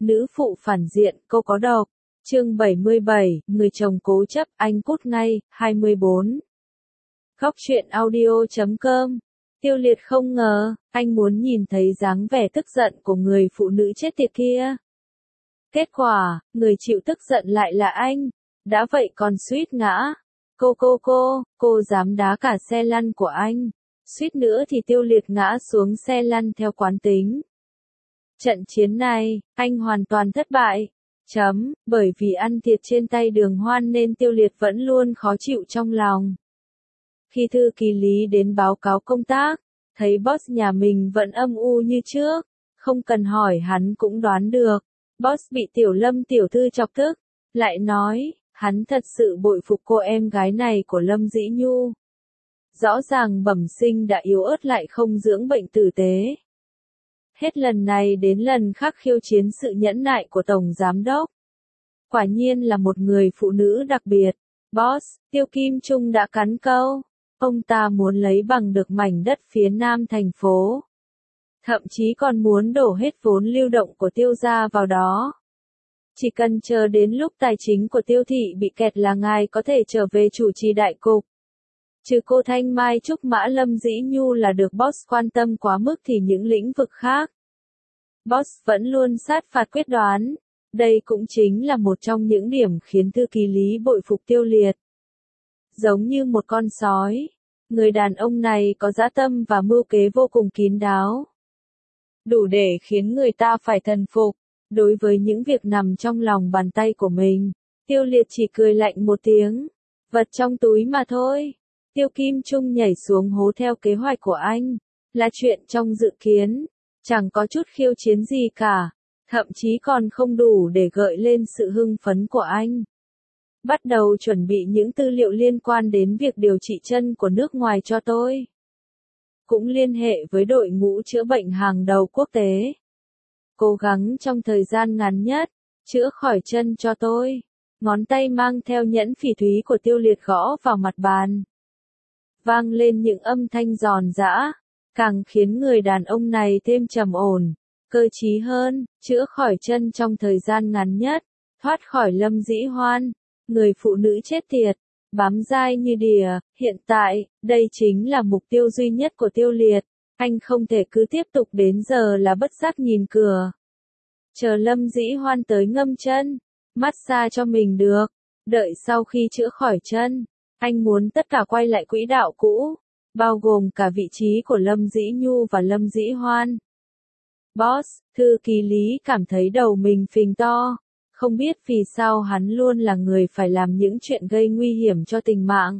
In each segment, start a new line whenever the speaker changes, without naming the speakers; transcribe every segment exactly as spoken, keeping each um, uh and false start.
Nữ phụ phản diện, câu có độc. Chương bảy mươi bảy, người chồng cố chấp, anh cút ngay, hai mươi bốn. Góc truyện audio chấm com. Tiêu Liệt không ngờ, anh muốn nhìn thấy dáng vẻ tức giận của người phụ nữ chết tiệt kia. Kết quả, người chịu tức giận lại là anh. Đã vậy còn suýt ngã. Cô cô cô, cô dám đá cả xe lăn của anh. Suýt nữa thì Tiêu Liệt ngã xuống xe lăn theo quán tính. Trận chiến này, anh hoàn toàn thất bại. Chấm, bởi vì ăn thiệt trên tay Đường Hoan nên Tiêu Liệt vẫn luôn khó chịu trong lòng. Khi thư ký Lý đến báo cáo công tác, thấy boss nhà mình vẫn âm u như trước, không cần hỏi hắn cũng đoán được. Boss bị Tiểu Lâm tiểu thư chọc tức, lại nói, hắn thật sự bội phục cô em gái này của Lâm Dĩ Nhu. Rõ ràng bẩm sinh đã yếu ớt lại không dưỡng bệnh tử tế. Hết lần này đến lần khác khiêu chiến sự nhẫn nại của Tổng Giám Đốc. Quả nhiên là một người phụ nữ đặc biệt. Boss, Tiêu Kim Trung đã cắn câu. Ông ta muốn lấy bằng được mảnh đất phía nam thành phố. Thậm chí còn muốn đổ hết vốn lưu động của Tiêu gia vào đó. Chỉ cần chờ đến lúc tài chính của Tiêu thị bị kẹt là ngài có thể trở về chủ trì đại cục. Trừ cô Thanh Mai Trúc Mã Lâm Dĩ Nhu là được boss quan tâm quá mức thì những lĩnh vực khác. Boss vẫn luôn sát phạt quyết đoán. Đây cũng chính là một trong những điểm khiến thư ký Lý bội phục Tiêu Liệt. Giống như một con sói, người đàn ông này có dã tâm và mưu kế vô cùng kín đáo. Đủ để khiến người ta phải thần phục. Đối với những việc nằm trong lòng bàn tay của mình, Tiêu Liệt chỉ cười lạnh một tiếng. Vật trong túi mà thôi. Tiêu Kim Trung nhảy xuống hố theo kế hoạch của anh. Là chuyện trong dự kiến. Chẳng có chút khiêu chiến gì cả. Thậm chí còn không đủ để gợi lên sự hưng phấn của anh. Bắt đầu chuẩn bị những tư liệu liên quan đến việc điều trị chân của nước ngoài cho tôi. Cũng liên hệ với đội ngũ chữa bệnh hàng đầu quốc tế. Cố gắng trong thời gian ngắn nhất, chữa khỏi chân cho tôi. Ngón tay mang theo nhẫn phỉ thúy của Tiêu Liệt gõ vào mặt bàn. Vang lên những âm thanh giòn giã, càng khiến người đàn ông này thêm trầm ổn, cơ trí hơn, chữa khỏi chân trong thời gian ngắn nhất, thoát khỏi Lâm Dĩ Hoan, người phụ nữ chết tiệt, bám dai như đìa. Hiện tại, đây chính là mục tiêu duy nhất của Tiêu Liệt. Anh không thể cứ tiếp tục đến giờ là bất giác nhìn cửa. Chờ Lâm Dĩ Hoan tới ngâm chân, massage cho mình được. Đợi sau khi chữa khỏi chân, anh muốn tất cả quay lại quỹ đạo cũ, bao gồm cả vị trí của Lâm Dĩ Nhu và Lâm Dĩ Hoan. Boss, thư ký Lý cảm thấy đầu mình phình to. Không biết vì sao hắn luôn là người phải làm những chuyện gây nguy hiểm cho tình mạng.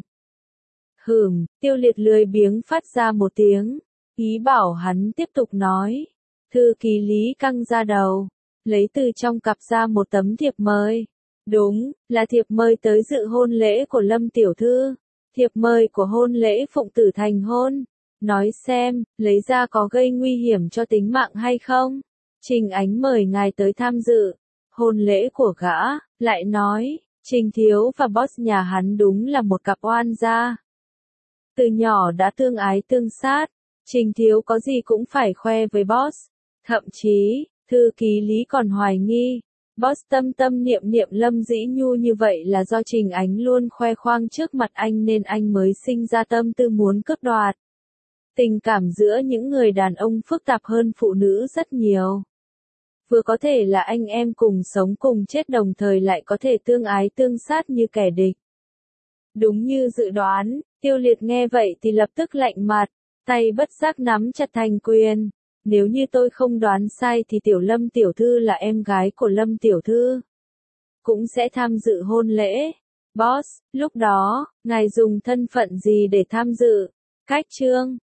Hừm, Tiêu Liệt lười biếng phát ra một tiếng. Ý bảo hắn tiếp tục nói. Thư ký Lý căng ra đầu. Lấy từ trong cặp ra một tấm thiệp mời. Đúng, là thiệp mời tới dự hôn lễ của Lâm Tiểu Thư. Thiệp mời của hôn lễ Phụng Tử thành hôn. Nói xem, lấy ra có gây nguy hiểm cho tính mạng hay không? Trình Ánh mời ngài tới tham dự hôn lễ của gã, lại nói, Trình Thiếu và boss nhà hắn đúng là một cặp oan gia. Từ nhỏ đã tương ái tương sát, Trình Thiếu có gì cũng phải khoe với boss. Thậm chí, thư ký Lý còn hoài nghi, boss tâm tâm niệm niệm Lâm Dĩ Nhu như vậy là do Trình Ánh luôn khoe khoang trước mặt anh nên anh mới sinh ra tâm tư muốn cướp đoạt. Tình cảm giữa những người đàn ông phức tạp hơn phụ nữ rất nhiều. Vừa có thể là anh em cùng sống cùng chết đồng thời lại có thể tương ái tương sát như kẻ địch. Đúng như dự đoán, Tiêu Liệt nghe vậy thì lập tức lạnh mặt, tay bất giác nắm chặt thành quyền. Nếu như tôi không đoán sai thì Tiểu Lâm Tiểu Thư là em gái của Lâm Tiểu Thư. Cũng sẽ tham dự hôn lễ. Boss, lúc đó, ngài dùng thân phận gì để tham dự? Cách chương,